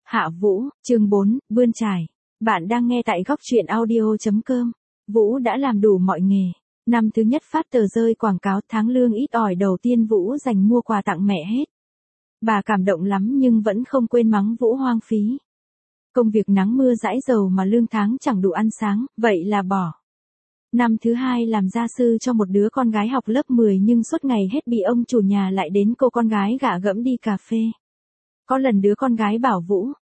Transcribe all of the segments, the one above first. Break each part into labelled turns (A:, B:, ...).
A: Hạ Vũ, chương 4, bươn trải. Bạn đang nghe tại góc truyện audio.com. Vũ đã làm đủ mọi nghề. Năm thứ nhất phát tờ rơi quảng cáo tháng lương ít ỏi đầu tiên Vũ dành mua quà tặng mẹ hết. Bà cảm động lắm nhưng vẫn không quên mắng Vũ hoang phí. Công việc nắng mưa dãi dầu mà lương tháng chẳng đủ ăn sáng, vậy là bỏ. Năm thứ hai làm gia sư cho một đứa con gái học lớp 10 nhưng suốt ngày hết bị ông chủ nhà lại đến cô con gái gạ gẫm đi cà phê. Có lần đứa con gái bảo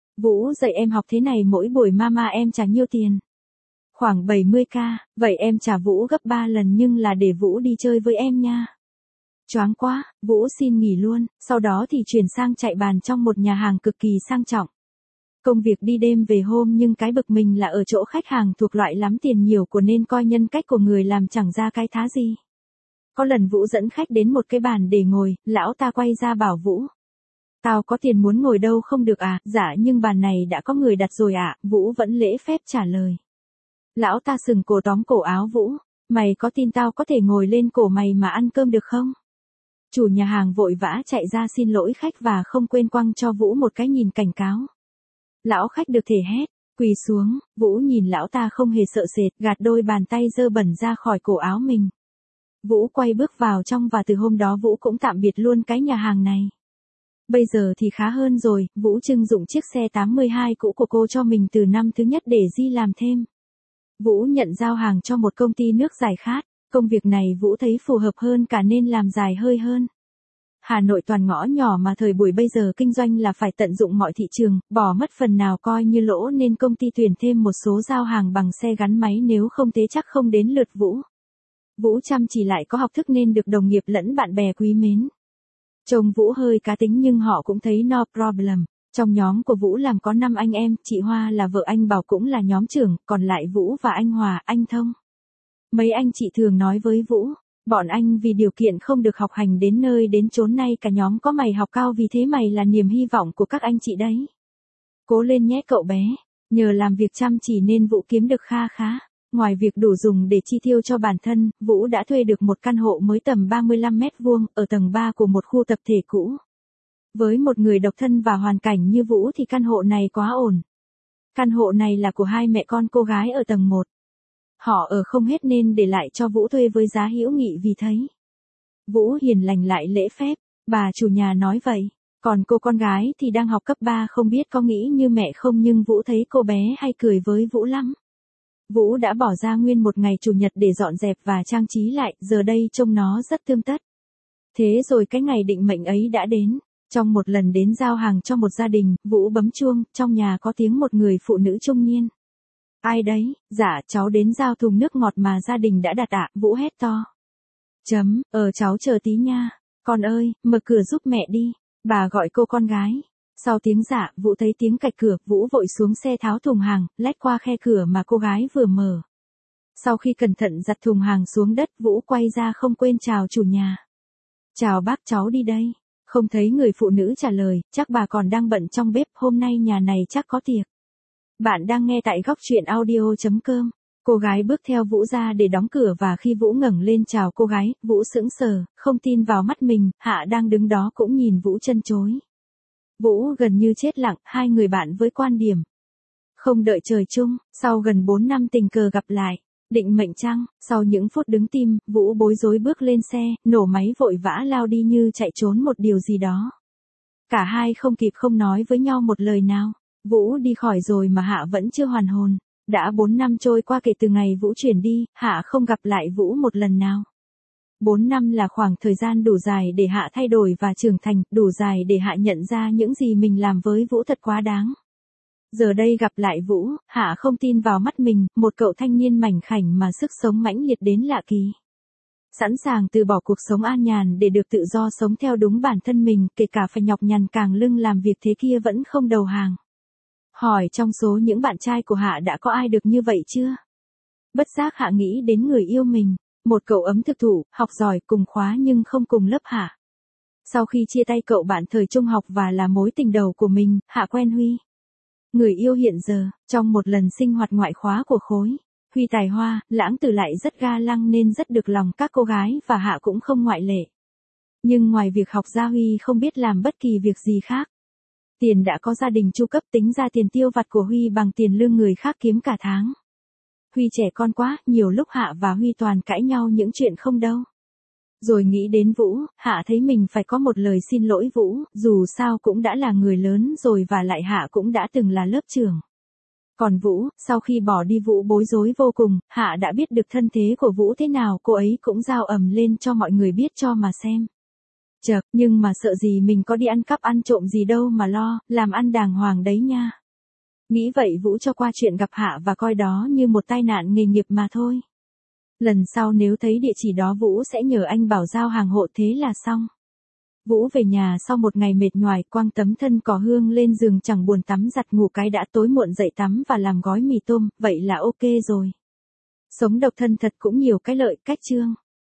A: Vũ dạy em học thế này mỗi buổi mama em trả nhiêu tiền? Khoảng 70k, vậy em trả Vũ gấp 3 lần nhưng là để Vũ đi chơi với em nha. Choáng quá, Vũ xin nghỉ luôn, sau đó thì chuyển sang chạy bàn trong một nhà hàng cực kỳ sang trọng. Công việc đi đêm về hôm nhưng cái bực mình là ở chỗ khách hàng thuộc loại lắm tiền nhiều của nên coi nhân cách của người làm chẳng ra cái thá gì. Có lần Vũ dẫn khách đến một cái bàn để ngồi, lão ta quay ra bảo Vũ. Tao có tiền muốn ngồi đâu không được à, dạ nhưng bàn này đã có người đặt rồi ạ, Vũ vẫn lễ phép trả lời. Lão ta sừng cổ tóm cổ áo Vũ, mày có tin tao có thể ngồi lên cổ mày mà ăn cơm được không? Chủ nhà hàng vội vã chạy ra xin lỗi khách và không quên quăng cho Vũ một cái nhìn cảnh cáo. Lão khách được thể hét, quỳ xuống, Vũ nhìn lão ta không hề sợ sệt, gạt đôi bàn tay dơ bẩn ra khỏi cổ áo mình. Vũ quay bước vào trong và từ hôm đó Vũ cũng tạm biệt luôn cái nhà hàng này. Bây giờ thì khá hơn rồi, Vũ trưng dụng chiếc xe 82 cũ của cô cho mình từ năm thứ nhất để đi làm thêm. Vũ nhận giao hàng cho một công ty nước giải khát, công việc này Vũ thấy phù hợp hơn cả nên làm dài hơi hơn. Hà Nội toàn ngõ nhỏ mà thời buổi bây giờ kinh doanh là phải tận dụng mọi thị trường, bỏ mất phần nào coi như lỗ nên công ty tuyển thêm một số giao hàng bằng xe gắn máy nếu không thế chắc không đến lượt Vũ. Vũ chăm chỉ lại có học thức nên được đồng nghiệp lẫn bạn bè quý mến. Chồng Vũ hơi cá tính nhưng họ cũng thấy no problem. Trong nhóm của Vũ làm có 5 anh em, chị Hoa là vợ anh Bảo cũng là nhóm trưởng, còn lại Vũ và anh Hòa, anh Thông. Mấy anh chị thường nói với Vũ, bọn anh vì điều kiện không được học hành đến nơi đến chốn nay cả nhóm có mày học cao vì thế mày là niềm hy vọng của các anh chị đấy. Cố lên nhé cậu bé, nhờ làm việc chăm chỉ nên Vũ kiếm được kha khá. Ngoài việc đủ dùng để chi tiêu cho bản thân, Vũ đã thuê được một căn hộ mới tầm 35 mét vuông ở tầng 3 của một khu tập thể cũ. Với một người độc thân và hoàn cảnh như Vũ thì căn hộ này quá ổn. Căn hộ này là của hai mẹ con cô gái ở tầng 1. Họ ở không hết nên để lại cho Vũ thuê với giá hữu nghị vì thấy. Vũ hiền lành lại lễ phép, bà chủ nhà nói vậy. Còn cô con gái thì đang học cấp 3 không biết có nghĩ như mẹ không nhưng Vũ thấy cô bé hay cười với Vũ lắm. Vũ đã bỏ ra nguyên một ngày chủ nhật để dọn dẹp và trang trí lại, giờ đây trông nó rất tươm tất. Thế rồi cái ngày định mệnh ấy đã đến. Trong một lần đến giao hàng cho một gia đình, Vũ bấm chuông, trong nhà có tiếng một người phụ nữ trung niên. Ai đấy, dạ cháu đến giao thùng nước ngọt mà gia đình đã đặt ạ, Vũ hét to. Cháu chờ tí nha. Con ơi, mở cửa giúp mẹ đi. Bà gọi cô con gái. Sau tiếng dạ, Vũ thấy tiếng cạch cửa, Vũ vội xuống xe tháo thùng hàng, lách qua khe cửa mà cô gái vừa mở. Sau khi cẩn thận giặt thùng hàng xuống đất, Vũ quay ra không quên chào chủ nhà. Chào bác, cháu đi đây. Không thấy người phụ nữ trả lời, chắc bà còn đang bận trong bếp, hôm nay nhà này chắc có tiệc. Bạn đang nghe tại góc truyện audio.com. Cô gái bước theo Vũ ra để đóng cửa và khi Vũ ngẩng lên chào cô gái, Vũ sững sờ, không tin vào mắt mình, Hạ đang đứng đó cũng nhìn Vũ chân chối. Vũ gần như chết lặng, hai người bạn với quan điểm. Không đợi trời chung, sau gần 4 năm tình cờ gặp lại. Định mệnh chăng, sau những phút đứng tim, Vũ bối rối bước lên xe, nổ máy vội vã lao đi như chạy trốn một điều gì đó. Cả hai không kịp không nói với nhau một lời nào. Vũ đi khỏi rồi mà Hạ vẫn chưa hoàn hồn. Đã 4 năm trôi qua kể từ ngày Vũ chuyển đi, Hạ không gặp lại Vũ một lần nào. 4 năm là khoảng thời gian đủ dài để Hạ thay đổi và trưởng thành, đủ dài để Hạ nhận ra những gì mình làm với Vũ thật quá đáng. Giờ đây gặp lại Vũ, Hạ không tin vào mắt mình, một cậu thanh niên mảnh khảnh mà sức sống mãnh liệt đến lạ kỳ. Sẵn sàng từ bỏ cuộc sống an nhàn để được tự do sống theo đúng bản thân mình, kể cả phải nhọc nhằn càng lưng làm việc thế kia vẫn không đầu hàng. Hỏi trong số những bạn trai của Hạ đã có ai được như vậy chưa? Bất giác Hạ nghĩ đến người yêu mình, một cậu ấm thực thụ, học giỏi cùng khóa nhưng không cùng lớp Hạ. Sau khi chia tay cậu bạn thời trung học và là mối tình đầu của mình, Hạ quen Huy. Người yêu hiện giờ, trong một lần sinh hoạt ngoại khóa của khối, Huy tài hoa, lãng tử lại rất ga lăng nên rất được lòng các cô gái và Hạ cũng không ngoại lệ. Nhưng ngoài việc học ra Huy không biết làm bất kỳ việc gì khác. Tiền đã có gia đình chu cấp, tính ra tiền tiêu vặt của Huy bằng tiền lương người khác kiếm cả tháng. Huy trẻ con quá, nhiều lúc Hạ và Huy toàn cãi nhau những chuyện không đâu. Rồi nghĩ đến Vũ, Hạ thấy mình phải có một lời xin lỗi Vũ, dù sao cũng đã là người lớn rồi và lại Hạ cũng đã từng là lớp trưởng. Còn Vũ, sau khi bỏ đi Vũ bối rối vô cùng, Hạ đã biết được thân thế của Vũ thế nào, cô ấy cũng giao ầm lên cho mọi người biết cho mà xem. Chợt, nhưng mà sợ gì mình có đi ăn cắp ăn trộm gì đâu mà lo, làm ăn đàng hoàng đấy nha. Nghĩ vậy Vũ cho qua chuyện gặp Hạ và coi đó như một tai nạn nghề nghiệp mà thôi. Lần sau nếu thấy địa chỉ đó Vũ sẽ nhờ anh Bảo giao hàng hộ, thế là xong. Vũ về nhà sau một ngày mệt nhoài, quăng tấm thân cỏ hương lên giường, chẳng buồn tắm giặt ngủ cái đã, tối muộn dậy tắm và làm gói mì tôm, vậy là ok rồi. Sống độc thân thật cũng nhiều cái lợi, cách chương.